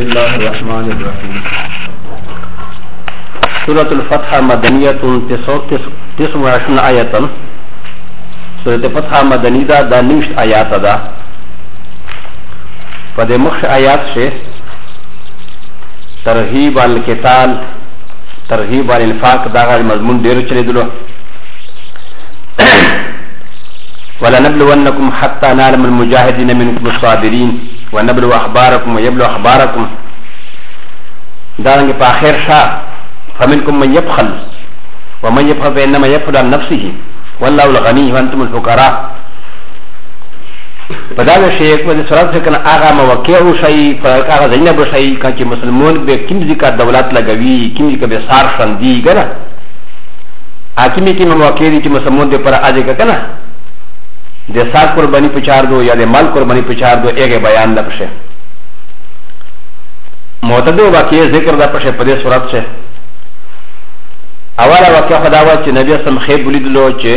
الله الرحمن الرحيم. سورة الفتح مدنية 29 آية. سورة الفتح مدنية دا نمش آيات دا. فده مخش آيات شه ترغیب عن القتال ترغیب عن الانفاق دا غیر مضمون دیر چلی دلو. ولنبلونكم حتى نعلم المجاهدين منكم الصابرين ونبلو اخباركم ويبلو اخباركم. دارنگ پا آخر شاء فمنكم من يبخل ومن يبخل فانما يبخل عن نفسه والله الغني وانتم الفقراء. فداوی شیخ مدی سرات سے کنا آغا موقع شئی آغا زینب شئی کانچی مسلمون بے کمزی کا دولت لگوی کمزی کا بے سار شندی گنا آکیمی کی موقع دی چی مسلمون دے پر آجے کا کنا دے سار قربانی پچار دو یا دے مال قربانی پچار دو ایک بیان دا پشے معتدو واقعی ذکر دا پشے پدے سرات سے اولا واقع خداوات چی نبی اسلام خیب بلید لو چی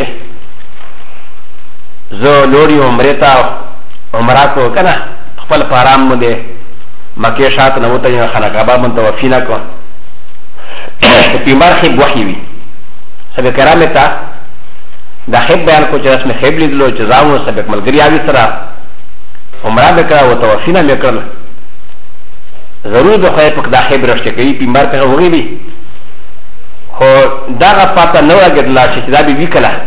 زو لوری عمرتا عمرہ کو کنا خپل پارام مدے مکہ شات نوتا یا خانہ کعبہ من توفینا کو پیمار خیب وحی وی سب کرامتا دا خیب بیان کو چرس میں خیب لید لو چزاؤں سب ملگری آوی سرا عمرہ بکرا و توفینا بکرا ضرور بخواہ پک دا خیب رشتے کئی پیمار پہ ہوگی بھی خو دا غا پاتا نورا گدلا چیزا بھی وی کلا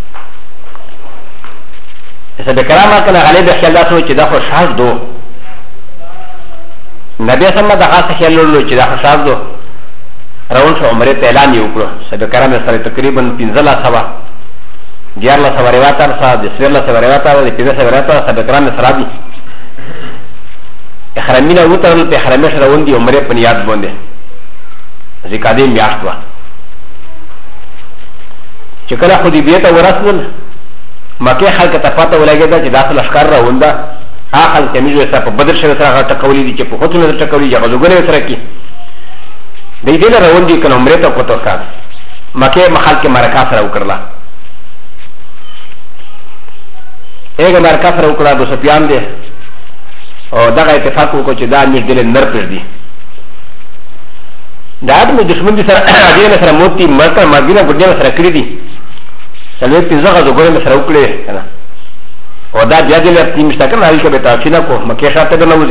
ایسا بکرامہ کنا غلیب خیال دا سو چی دا خو شاز دو نبی سمم دا غاست خیال لولو چی دا خو شاز دو رون شو عمره تیلانی اکرو سا بکرامہ سر تقریبا 15 سوا دیار لا سوا رواتا سا دسویر لا سوا رواتا دی پیده سوا رواتا سا بکرامہ سرا دی اخرامین اوتا رل پی اخرامیش رون دی عمره پنیاد بونده زکاده میاشت وا چکل خودی بیتا ورسول مکه خلک ته پاته ولګیدا چې داخل اشکار را وندا اخل کمیجو سره په بدر شوی سره ټکولې دي چې په خوتونه ټکولې یا غوګره سره کی د دې نه روان دي کنه عمره ته کوته کار مکه مخال کې مرکا سره وکړه ایګه مرکا سره وکړه د سفیان دي او دغه اتفاق وکړ چې دا مې دل نر پر دي دا د دشمن دي سره دې سره موتی مرکه مدینه ګډه سره کړی دي سلوی پیزا غزو گوی میں سراؤ کلے کنا او دا بیا دیل اپنی مشتاکر ناوی که بیتا چینا کو مکی شاعت تگر نوزی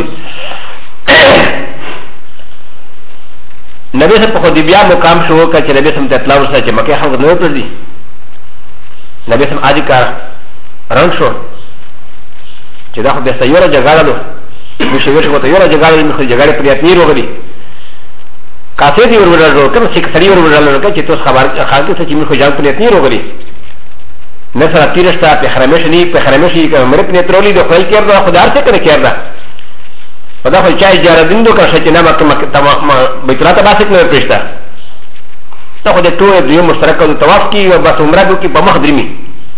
نبی سے پخو دی بیا مقام شو که چه نبی سم تطلاو رسا چه مکی خلق نوی پر دی نبی سم آجی کار رنگ شو چه دا خود بیستا یورا جگارا دو میشه ویش خود یورا جگارا دو میخواد جگاری پریات نیر رو گلی کافی دی ورور رو کم سیک سری ورور رو که چه توس خالقی سا چه میخواد جان پریات نیر رو گلی نسر تیرشتا پی خرمشنی پی خرمشی که مرد نیترولی دو خیل کرده خودار سے کنه کرده خدا خود چای جاردین دو کرشه چه نمک بیتراتا باسک نور پیشتا تا خود تو دیو مشترک دو تواف کی و بس عمره دو کی پا مخ درمی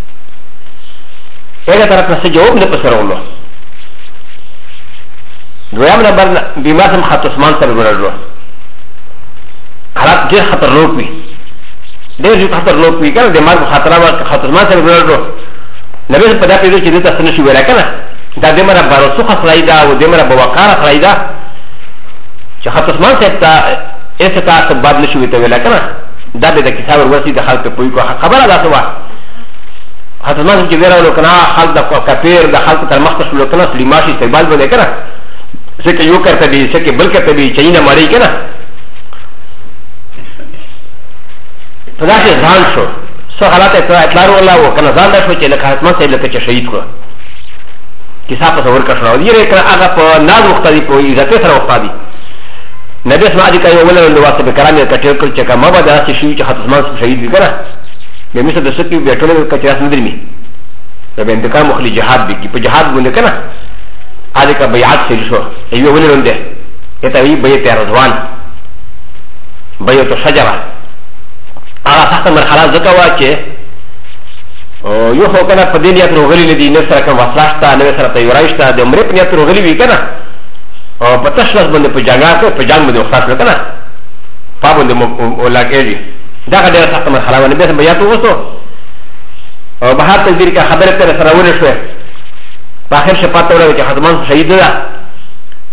ایگه طرف نسه جواب نپسر اولو دویام نبر بیماسم خط عثمان سر گرد حالات جیر خطر روک بی دیر جو خطر لوگ بھی کنا دماغ خطرہ خطرمان سے گزر دو نبی سے پدا پیدو چیزیں تسنشی ویلا کنا دا دمرا بارسو خسرائی دا و دمرا بوقار خسرائی دا چه خطرمان سے ایسا تا سباد نشوی تا ویلا کنا دا بیدا کساب ورسی دا خلق پوئی کو خبر دا سوا خطرمان سے چیزیں رو کنا خلق دا کپیر دا خلق تر مختش لو کنا سلیماشی استقبال بولے کنا سکے یو کرتا بھی سکے بل کرتا بھی چینا ماری کنا فدا سے زان شو سو حالات اطلاع اللہ وہ کنا زان دا شو چے لکھا حتمان صاحب لکھا چے شہید کو کسا پا سور کشنا یہ رہے کنا آگا پا ناز وقتا دی پا عزت سر وقتا دی نبی اسم آدی کئی اولا اندواست بکرامی کچر کل چکا مابا دا سی شوی چے حتمان صاحب شہید بھی کنا بیمی سے دسکی بیٹھونے کچر اس ندرمی رب انتقام مخلی جہاد بھی کی پا جہاد بوندے کنا آدی کا بیعات سے شو ایوی اولا اندے یہ تاوی بیعت رضوان بیعت شجرہ آغا سخت مرحلہ ذکا ہوا چے یو خو کنا پا دین یاد روغلی ندی نفس سر کم وصلاشتا نوی سر تیورایشتا دی عمری پن یاد روغلی بھی کنا پا تشلس بنده پا جنگا که پا جنگ بنده اخلاص لکنا پا بنده اولاک ایجی دا خا دیر سخت مرحلہ ونی بیسن بیاتو وستو بہار تقدیر که خبر تیر سر اولی شوی پا آخر شپاتا اولا وچه خطمان شهید دا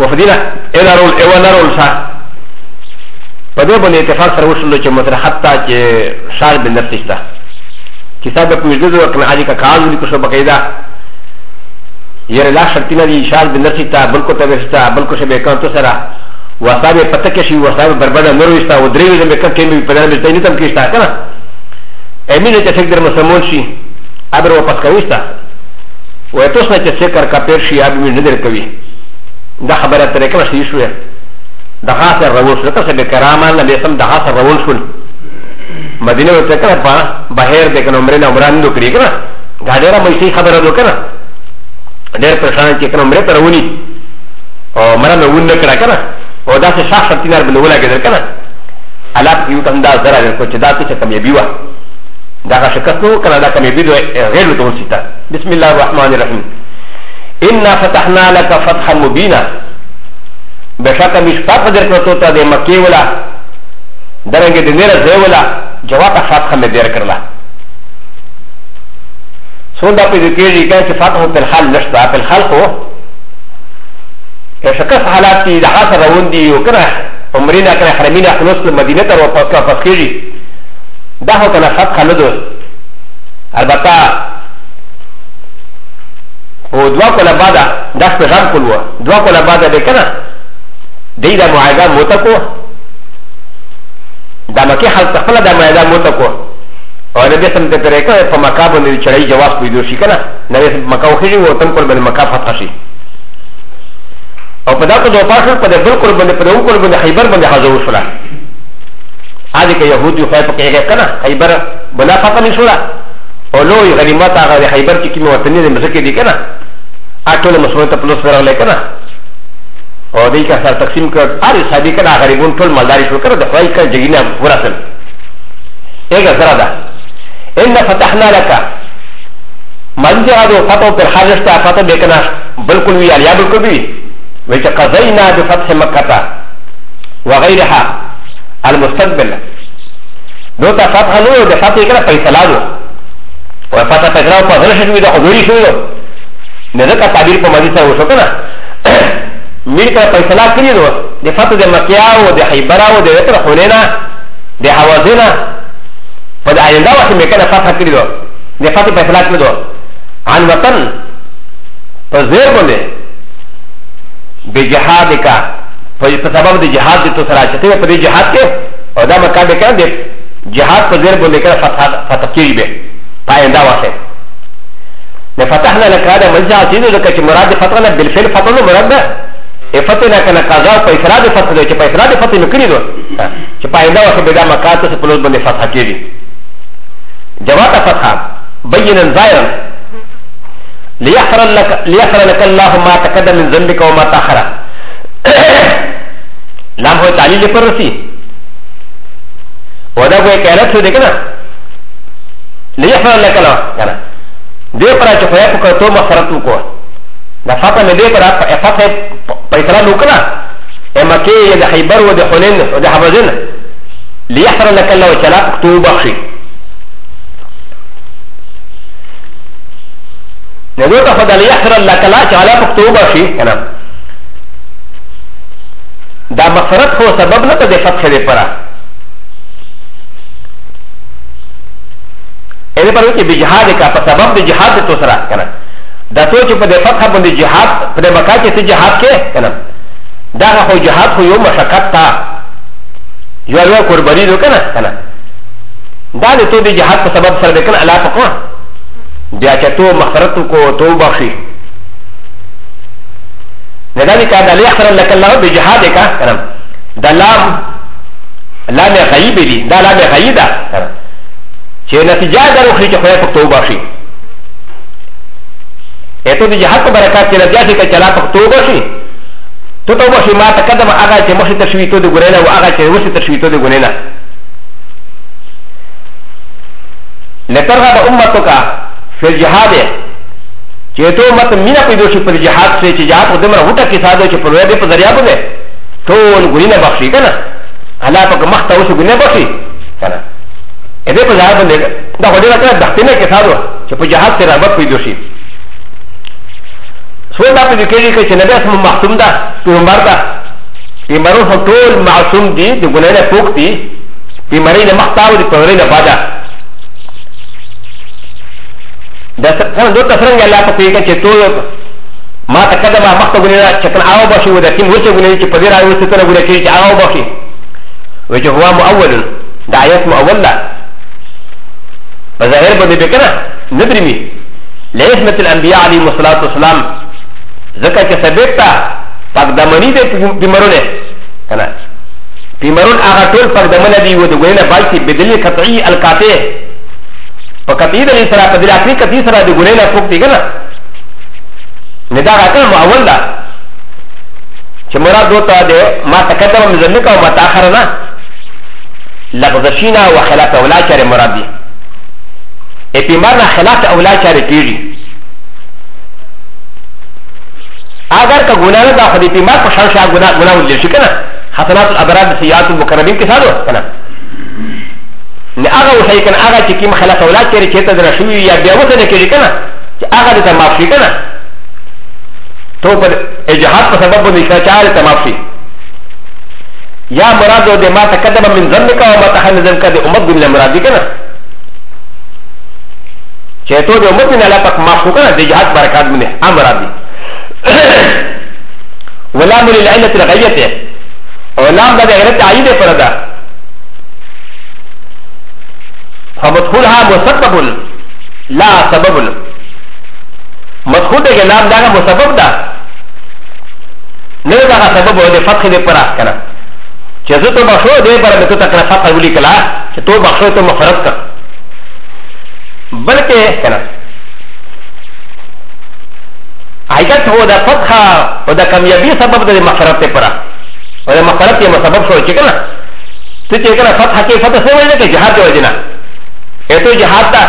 وفدينا إلى رول إيوانا رول سا فدو بني اتفاق سروشلو چه مترحطة چه شار بن نفسشتا كتاب بكوزدو وكنا حاجي کا کاغذ لکو شو بقیدہ یہ لا شرطینا دی شار بن نفسشتا بلکو تبشتا بلکو شبه کانتو سرا وصاب پتکشی وصاب بربادا نروشتا و دریوی زمبه کم کمی پدر بشتا نیتم کشتا کنا امین چه سک در مسلمون شی ابر و پس کوشتا و اتوسنا چه سکر کپیر شی ابی من ندر کوی دا خبره ترکنا شی شوه دا خاص الرول شو کسه بکرامان نبی اسلام دا خاص الرول شو مدینه و تکنا پا بحیر دیکن عمرین عمران دو کری کنا گاڑیرا میسی خبره دو کنا دیر پرشان چه کن عمره ترونی او مرا نون نکڑا کنا او دا سے شاخ شرطینار بلولا گدر کنا علاق یو کم دا ذرا در کچھ دا تیچه کمیبی وا دا کا شکست نو کنا دا کمیبی دو غیر لطول سیتا بسم الله الرحمن الرحیم انا فتحنا لك فتحا مبینا بشاك مشفاق در کرتو تا دے مکی ولا درنگی دے نیر زی ولا جواب فتحا میں دیر کرلا سون دا پی ذکر جی کہا کہ فتحو پی الحال نشتا پی الحال خو شکست حالات تی دا خاص روون دی و کنا عمرینا کنا حرمینا خلوص مدینه تر و پسکی جی دا ہو کنا فتحا ندو البتا و دعا کولا بادا دست پی غم کلو دعا کولا بادا دے کنا دی دا معاہدہ موتا کو دا مکی خلق تخفل دا معاہدہ موتا کو اور نبی سمت پر ایکا پا مکا بندی چڑھائی جواز کوئی دوشی کنا نبی سمت مکا وخیجی و تم کل بندی مکا فتح شی اور پدا کو دو پاشل پدا بلکل بندی پدا اون کل بندی خیبر بندی حضور شلا آدھی که یهودی خواهی پا که کنا خیبر بنا فتح نشولا اور لوی غنیمت آغا دی خیبر چی کمی وطنی دی مزکی دی کنا آٹول مسلمت پلوس برا لے کنا اور دی کا سر تقسیم کر ہر صحابی کا غریبون ټول مالداری شو کړ د خدای کا جګینه پورا سن ایک زرا ده ان فتحنا لك من جادو فتح پر حاجت فتح دیکھنا بالکل وی علیا بالکل بھی وچ قضینا بفتح مکہ وغيرها المستقبل دو تا فتح نو د فتح کړه فیصله دو او فتح تکراو په هر شي د حضوري شو نه ځکه تعبیر په مدي سره وشو کنه میر کا فیصلہ کری دو د فتح د مکیہ و د خیبرہ و د وتر حنینا د حوازینا و د آئندہ وقت میں کنا فتح کری دو د فتح فیصلہ کری دو عن وطن پر زیر بندے بجہاد کا پر سبب د جہاد تو سرا چتے پر جہاد کے اور دا مکہ دے کنا د جہاد پر زیر بندے کنا فتح کری بے آئندہ وقت د فتحنا لك هذا مجزع سيدو لك مراد فتحنا بالفعل فتحنا مراد فتحنا كان قضاء فإفراد فتح دو فإفراد فتح نكري دو فإذا وقت بدا مكاتو سپلوز بند فتح كيري جواب فتح بينا ظاهرا ليغفر لك الله ما تقدم من ذنبك وما تأخر لام هو تعليل پر رسی ودا کوئی کہلت شو دیکھنا ليغفر لك الله کنا دے پر اچھا خواہ پکر تو مغفرت کو دا فتح میں دے پر فتح پیسرا لوکنا مکی یا دا خیبر و دا حنین و دا حوازن لیحفر لک اللہ و چلا پکتو بخشی ندو تا خدا لیحفر لک اللہ چلا پکتو بخشی کنا دا مغفرت خو سبب نتا دے فتح دے پرا ایدے پر وکی بجہاد کا پا سبب دے جہاد دے تو سرا کنا دا تو چې په د فتح باندې جهاد په د مکه کې څه جهاد کې کنه دا خو جهاد خو یو مشقت تا یو قرباني دو کنه دا د تو د جهاد په سبب سره کنه الله تقوا بیا چې تو مغفرت کو تو بخشي لذلك هذا ليغفر لك الله بجهاد کا کنه دا لام غیب دی دا لام غیب ده چې نتیجه دروخی چې خو په تو بخشي ایتو دی جهاد کو برکات کے لجا سے کہ چلا پک توبہ شی تو توبہ شی ما تقدم آگا چے مخی تشوی تو دی گنینا و آگا چے وسی تشوی تو دی گنینا لترغب امتو کا فی الجہاد چے تو مت مینا پیدو شی پر جہاد سے چے جہاد کو دمرا ہوتا کی سادو چے پر ویدے پر ذریعہ بنے تو گنینا بخشی کنا اللہ پاک مختا وسی گنینا بخشی کنا ایدے پر ذریعہ بنے دا خودی وقت دختینے کے سادو چے پر جہاد سے رغبت پیدو شی ټول دا په دې کې چې نبی اسمه معصوم ده پیغمبر ده پیغمبرون هم ټول معصوم دي د ګناه نه پوک دي پیغمبري نه مختاو دي پیغمبري نه بادا دا څنګه دوه څنګه الله په کې چې ټول ما تقدم مخته ګناه چې کنه او بشي ودا کې ورته ګناه چې په دې راوي څه ته ګناه کې چې او بشي وجه هو مؤول دا آیت مؤول لا بظاهر باندې بکنه ندرمي لعصمة الانبياء عليهم الصلاه والسلام ذکر چې سبقتا پاکدمنی دې پیمرونه کنه پیمرون هغه ټول پاکدمنه دی و د ګناه باندې بدلی قطعی القاطع په قطعی د سره په دې اخري قطعی سره د ګناه نه فوق دی کنه ندا راته مؤول لا چې مراد دوته ده ما تقدم من ذلك او ما تاخر نه لفظشینا و خلاف اولا چاره مراد دی اپیمارنا خلاف اولا چاره کیږي اگر کا گناہ نه دا خو دې اپیمار په شان شاه گناہ ولر شي کنه حسنات الابرار سیئات المقربین کې ساده کنه نه هغه وشي کنه هغه چې کیم خلاف اولا چاره چته در شوی یا بیا وته نه کیږي کنه چې هغه دې معافي کنه تو پر اجهاد په سبب باندې ښاچار ته معافي یا مراد د ما تقدم من ذنبك او ما تخن ذنبك د امت ګل مراد دي کنه چې ته د امت نه لا پک معاف کنه د جهاد برکات منه امر دي ولا مل العله الغيته ولا د غیرت عید فردا فمدخولها مسبب لا سبب مدخول د نام دا مسبب ده نه دا سبب د فتح د پرا کنه چې زه ته بخښو دې پر مته تکړه فتح ولي کلا چې تو بخښو ته مغفرت کړ بلکې کنه حقیقت هو د فتح او د کامیابی سبب د مغفرت ته پرا او د مغفرت یې سبب شو چې کنه ته چې کنه فتح کې فتح څه وایي چې جهاد دی وجنه اته جهاد دا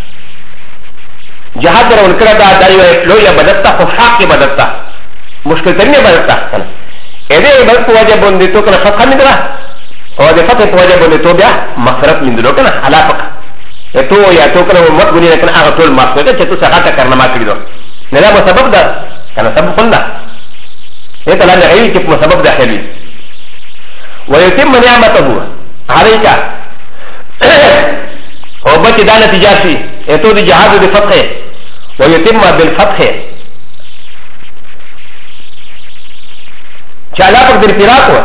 جهاد درول کړه دا دایو لوی عبادت ته خو حق عبادت ته مشکل ترین عبادت ته کنه اې دې عبادت په وجه باندې تو کنه فتح نه درا او د فتح په وجه باندې تو بیا مغفرت من درو کنه علاقه ته یا تو کنه مت غنی کنه هغه ټول مغفرت چې تو څنګه تا کرنا ما کړی دو نه دا سبب ده کنه سبب خندا ته لا نه ای چې په سبب داخلي ويتم نعمته عليك او بچ دا نتیجه شي ته د جهاد د فتح ويتم بالفتح چالا پر در پیراکو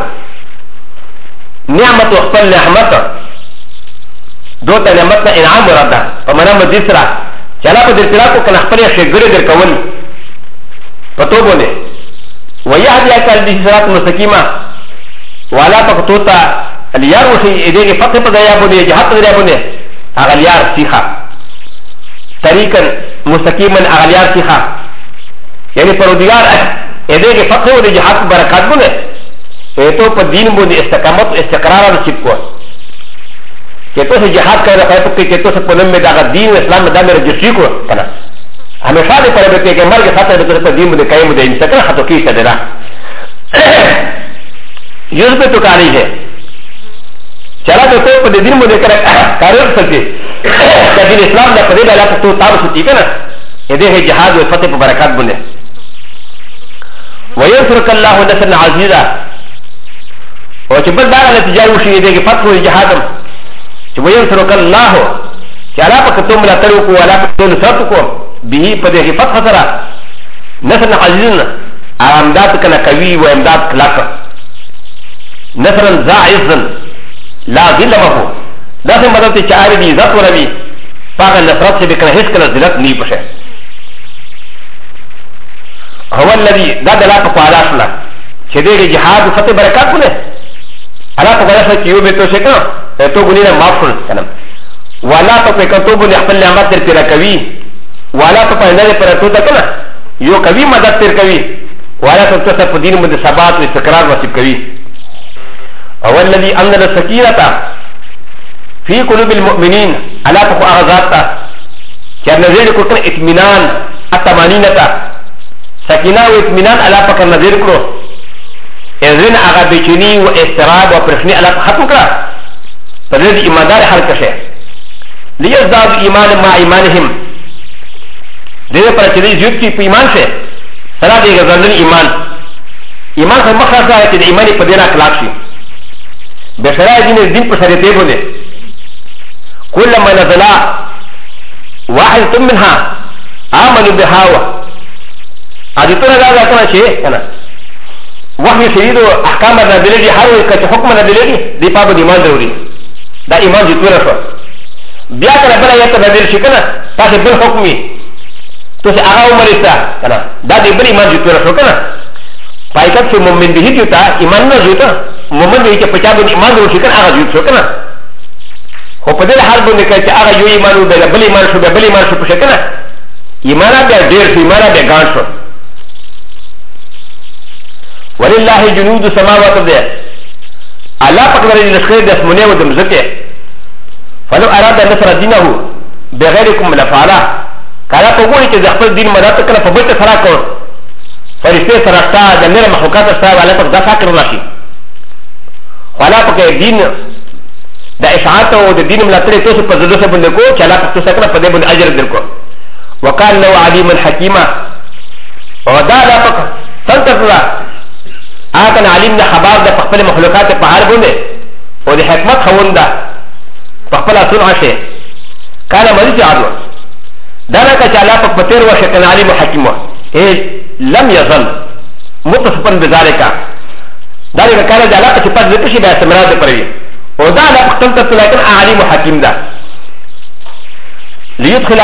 نعمت اخفل نعمت دو تا نعمت نا انعام مرادا فمنا مجسرا چالا پر در پیراکو کن اخفل شگره در کون پتو بونے ویهد یا کال دیسی صراط مستقیمہ والا پا فتوتا الیار وشی ادھے کے فتح پر دیا بونے جہاد پر دیا بونے اغلیار سیخا طریقا مستقیما اغلیار سیخا یعنی پرودگار ادھے کے فتح و جہاد برکات بونے تو پر دین بونے استقامت و استقرار نصیب کو کہ تو سے جہاد کر رہا ہے کہ تو سے پنم میں داغا دین و اسلام میں دا میرا جسری کو کنا ہمیشہ دے پر بیٹے کہ مرگ ساتھ ہے تو دین بونے قائم بونے انسکر خطو کی سدرا یوز پہ تو کاری ہے چلا تو پر دین بونے کر کاریر سکتے کہ دین اسلام دا پدے ڈالا تو تاب سکتی کنا ادھے ہے جہاد و فتح پر برکات بونے وينصرك الله نصرا عزيزا وجبل دار نتيجه وشي دي فتح الجهاد وينصرك الله چلا پکتم لا تروکو ولا پکتم نصرتکو به پدې فتح سره نصرا عزيزا امداد کنا قوي و امداد کلاک نصرا زاعزا لا ظلمه دا څه مدد چې چاري دي عزت وربي پاګه نصرت سے بکنه هیڅ کله ذلت نه پشه هو الذي دا دلالة على أصله شديد الجهاد وفتح بركات كله على تقدر كيو بيتو شكا تو غنينا معفن كلام ولا تو كتو بني خپل نعمت تر پیرا کوي ولا تو پاینده پر تو دکنه یو کوي مدد تر کوي ولا تو څه په دین باندې ثبات او استقرار نصیب کوي هو الذي انزل السكينه في قلوب المؤمنين على تقوا اغذاتا كان نزل كل اطمینان الطمانينه سکینہ و اطمینان اللہ پکر نظر کرو ازرین آغا بیچنی و استراب و پرشنی اللہ ختم کرا پرد ایماندار حل کشے لیزداد ایمان ما ایمانهم دیده پر چلی زیود کی ایمان سے سرا دي غزلن ایمان ایمان خو مخه ہے کہ ایمانی پدینا اخلاق شي بشرا دین پر شریعت بونه كل ما نزل واحد منها آمنوا بها اديتنا لا كان شيء انا وحي شديد احكام النبي هر كت حكم النبي دي باب الايمان ضروري دا ايمان جتونا شو بیا کله بل یت بدل شي کنه تاسو بل حکمي تو سه هغه عمر استا کنه دا دې بل ایمان جتونا شو کنه پایکت چې مؤمن به جوتا ایمان نه جوتا مؤمن به چې پچا به ایمان ورشي کنه هغه جوت شو کنه خو په دې حال باندې چې هغه یو ایمان او بل ایمان شو بل ایمان شو پښه کنه ایمان بیا ډیر شو ایمان بیا ګان شو ولله جنود السماوات والارض الله پاک لري لشکره د اسمنه او د مزکه فلو اراد نصر دينه بغيركم لفعله کله په وګورئ چې د خپل دین مدد کړه په بل څه سره کو فرشته سره تا د نور مخلوقات سره الله پاک دا فکر راشي ولا پاک دین د اشاعت او د دین ملاتړ ته په ځدو سره باندې کو چې الله پاک څه کړه په دې باندې اجر درکو وقال له عليم الحكيم او دا الله پاک څنګه اكن علم خبر د خپل مخلوقات په هر باندې او د حکمت خونده په خپل صنع شي کله مریض عادو دا نه چې الله په پتیر وشه کنه علم حکیم لم يزل متصفا بذلك دا نه کله چې الله په صفات ذکر شي به استمرار کوي او دا الله په تل تل لكن علم حکیم ده ليدخل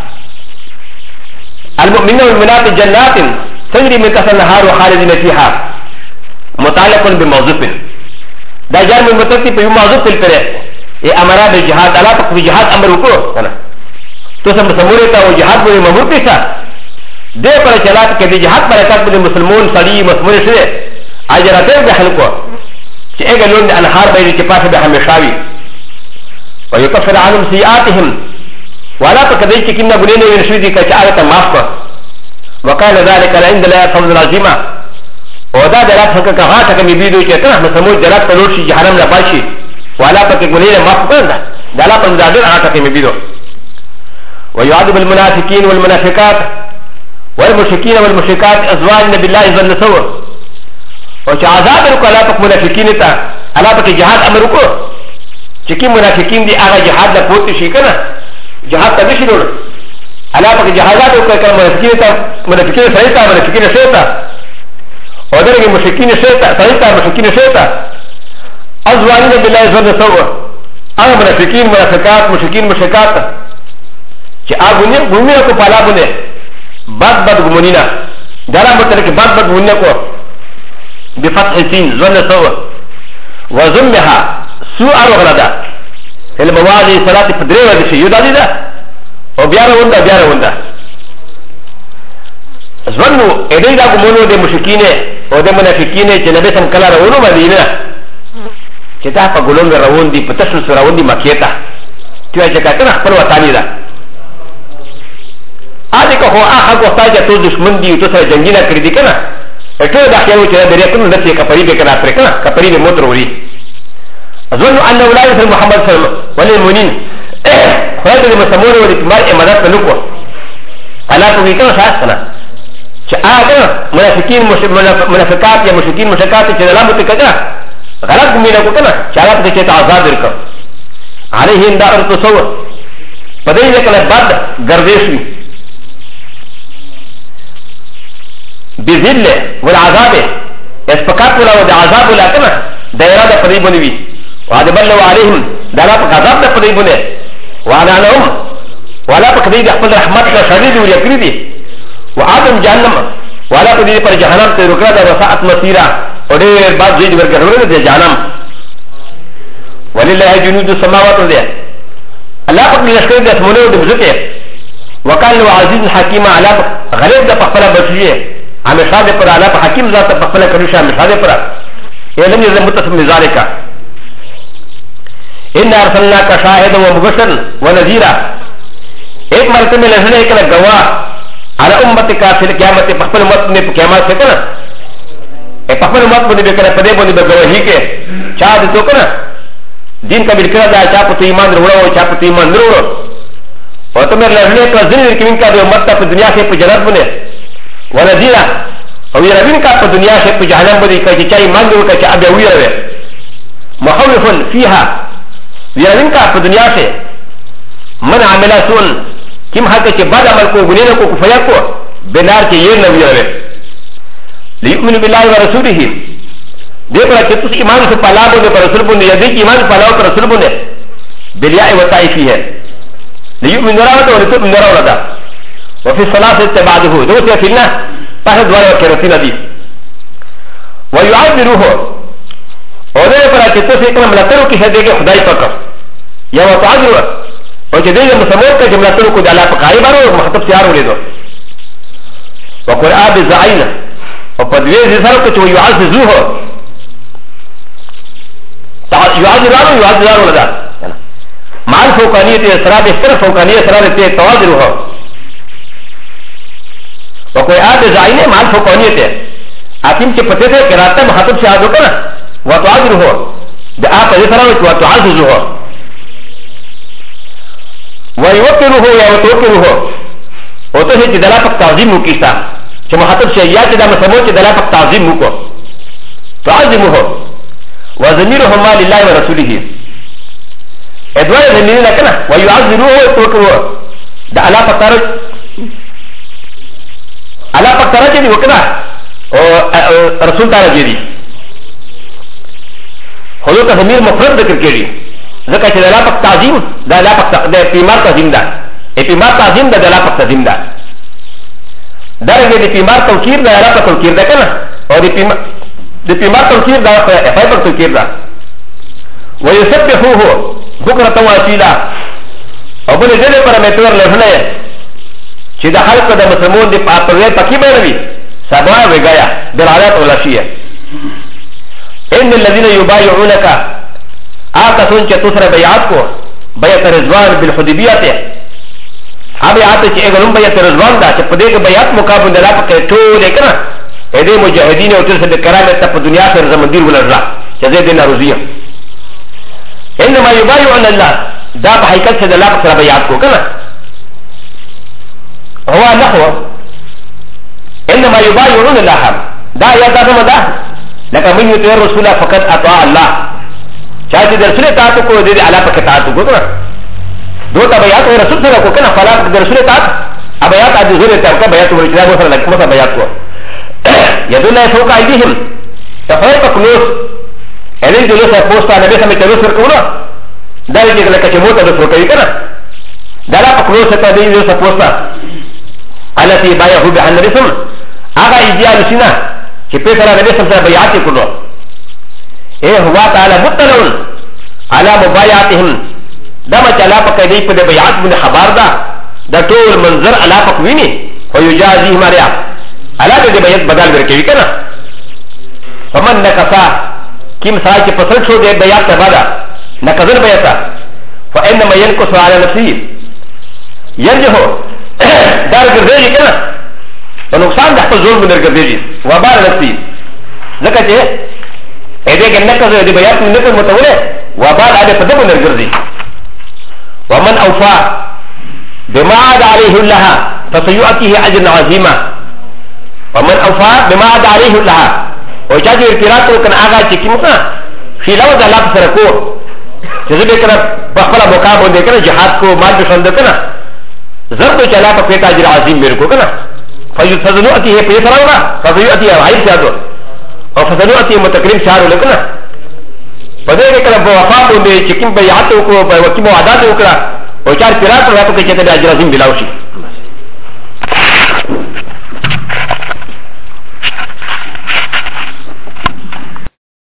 المؤمنين والمؤمنات جنات تجري من تحتها النهار خالدين فيها متعلق بموظف دا جار من متعلق په یو موظف تل پره ای امر به جهاد الله په جهاد امر وکړو کنه تو سم سموره تا او جهاد به مامور پیسا دې پر چلات کې د جهاد برکات به مسلمان سړي مسمور شه اجرته به خلکو چې هغه لون د انهار به چې پاسه به همیشاوي او یکفر عنهم سیئاتهم ولا تکدی چې کینه ګنې نه ورشي دي چې هغه ته معاف کړ وقال ذلك عند الله فضل عظیمه او دا د رات څخه هغه څنګه می بيدو چې کنه مسمو جرات په لور شي جهنم نه پاشي ولا پکې ګولې معاف کړنده دا لا په ځاګر هغه څنګه می بيدو ويعذب المنافقين والمنافقات والمشركين والمشركات ازواج النبي الله جل سوى او چې عذاب ورکړه الله په منافقین ته الله په جهاد امر وکړو چې کوم منافقین دي هغه جهاد لا پوت شي کنه جهاد ته نشي ورو الله په جهاد وکړه کله منافقین شیطان او درګه مشرکین شیطان مشرکین شیطان ازواجنا بالله جل سوى هغه منافقین منافقات مشرکین مشرکات چې هغه ګمونه کو پالا بونه بد ګمونینا دارا مطلب کې بد ګمونه کو بفتح سين زن سوى وزمها سوء غلدا المواضع صلاه بدري ودي يدالي ده او بيار وندا زنو ادي دا ګمونو د مشرکین او د منافقین چې نبی سم کلا راونو مدینه چې دا په ګلون راون دي په تاسو سره راون دي مکیتا چې کاکه خپل وطن ده اځه که هو هغه کوتای چې ټول دشمن دي تو سره جنگینا کړی دي کنه ټول دا خیال چې د ریکن د څه کپری به کنه پر کنه کپری به موتر وری اظن ان اولاد محمد صلی الله علیه والمؤمنین خدای دې مسمور ولې مال امانت نه کو الله په کې څه کنه چې هغه منافقین منافقات یا مشرکین مشرکات چې علامت کړه غلط مینا کو کنه چې هغه ته چې آزاد ورکړه علیهم دار تصور پدې نه کله بعد ګرځېشي بذل والعذاب اسفقات ولا عذاب ولا كما دائره د پدې بنوي وعذاب الله عليهم دلا په عذاب د پدې بنه وانا لهم ولا په دې د خپل رحمت له شدید ور یکري دي وعدم جهنم ولا په دې پر جهنم ته رکړه د وسعت مسیره او دې بعد دې ورګرول د جهنم ولله جنود السماوات والارض الله په دې لشکره د اسمنه او د ځکه وکال عزیز حکیم علی غریب د خپل بچیه همیشه د پر اعلی په حکیم ذات په خپل کړی شه همیشه د پر علم یې متصم ذالک ان ارسلناک شاهدا ومبشرا ونذيرا ایک مرتبه لهنه کله گواه على امتک فی القیامت په خپل امت نه په قیامت څخه کنه په خپل امت باندې کنه په دې باندې گواهی کې چا د تو کنه دین کا بلکړه دا چا په ایمان وروړو چا په ایمان وروړو او ته مې لهنه کله ځینې کې من کا د امت په دنیا کې په جنت باندې ونذيرا او يرابين كا الدنيا شيء في جهنم بدي كي شيء ما نقول كي ابي ويره مخوف فيها يرابين كا الدنيا شيء من عمل سون كم حتى كي بعد عمل كو غنينا كو كفايا كو بنار كي يرنا ويره ليؤمن بالله ورسوله ديكو كتوس ايمان سے پلا بو نے رسول بو نے یدی ایمان پلا کو رسول بو نے بالياء والتاء ہے ليؤمن راوته ولتؤمن راوته وفي الصلاه اتباعه دوسه فينا فهد ولا كرتين دي ويعذره وده پر كتوس كلام لترو کی ہے کہ خدای پاک یا وتعذر او چې دې مسمور کا جمله ترو کو دلا پکای بارو مخاطب سیار ولې دو وقرآن بالزعين او په دې ځای کې چې يعذره يعذرانو يعذرانو لدا مع الفوقانية إسراء بإختر فوقانية إسراء بإختر توازرها وكوي آد زعينة مع الفوقانية أكيم كي پتete كراتا مخاطب شهادو كنا وتعذرها ده آد إسراء وتعذرها ويوكره ويوكره وتوهي چه دلا پک تعظيم مكيستا چه مخاطب شهيات دا مسمو چه دلا پک تعظيم مكو تعظيمه وزميرهما لله ورسوله ادوار زميرين لكنا ويعذروه ويتوكروه ده على فكرة جدي وكنا رسول تعالى جدي خلوك زمير مفرد ذكر كيري ذكر كده لا فك تعظيم ده لا فك ده بيمار تعظيم ده بيمار تعظيم ده لا فك تعظيم ده درجة ده بيمار توكير ده لا فك توكير ده كنا اور ده بيمار توكير ده فايبر توكير ده ويسبحوه بكرة واسيلة او بل جلد پرمیتور لفنه چه ده خلق ده مسلمون ده پاپرویت پاکی بینوی سبا وگایا در عادت ولاشیه ان الذين يبايعونك آتا سن چه تسر بیعات کو بیعت رضوان بالحدیبیت بیعات چه اگرم بیعت رضوان ده چه پده که بیعت مقابل ده لاپا تو لیکنا ایده مجاہدین او ترس ده کرامت تا پا دنیا سے رزمندیر ولرزا چه زید دینا روزیه انما يبايعون الله دا بحقيقه سے الله پر بیعت کو کنا هو نحو انما يبايعون الله دا یا دا سمدا لکه من يطيع الرسول فقد اطاع الله چاہتے رسول اطاعت کو دے الله پر اطاعت کو کنا دو تا بیعت رسول سے کو کنا فلا رسول اطاعت ابیات ادی زور اطاعت کا بیعت ورجلا کو سره لکه بیعت کو یدنا فوق ایدیهم تفرق کلوس ایدی جلوس پوسټا نبی سم ته رسول کوله دا یې لکه چې موته د فوټوي کنه دا لا پکلوس ته دی جلوس پوسټا التي بايعه بها النبي سم هغه ایدیال سینا چې په سره نبی سم سره بیعت کړو هو تعالی مطلع على مبايعتهم دا ما چلا پکې دی په بیعت باندې خبر ده دا ټول منظر علا پکوینی او یجازی ماریا علا دې بیعت بدل ورکوي کنه فمن نکسا كم ساعه فصل شو دي بيات تبادا نكذل بيتا فانما ينقص على نفسه يرجه دار غرزي كنا ونقصان تحت الظلم من الغرزي وبال نفسي ذكرت ايه كان نكذل دي بيات من نكذل متوله وبال على فدم من الغرزي ومن اوفى بما عاد عليه الله فسيؤتيه اجرا عظيما ومن اوفى بما عاد عليه الله او چا دې ارتراط وکړ هغه چې کیمه فیلو د الله سره کو چې دې کړه په خپل مقام باندې کړه jihad کو مال به شند کړه زرد چلا په پیټا اجر عظیم میر کو کړه فیصلو اتی په سراونا فیصلو اتی هاي چادو او فیصلو اتی متکریم شهر ولکنا په دې کړه په وفا باندې چې کیم بیعت کو په وکیمو عادت وکړه او چار ارتراط وکړه چې دې اجر عظیم بلاوشي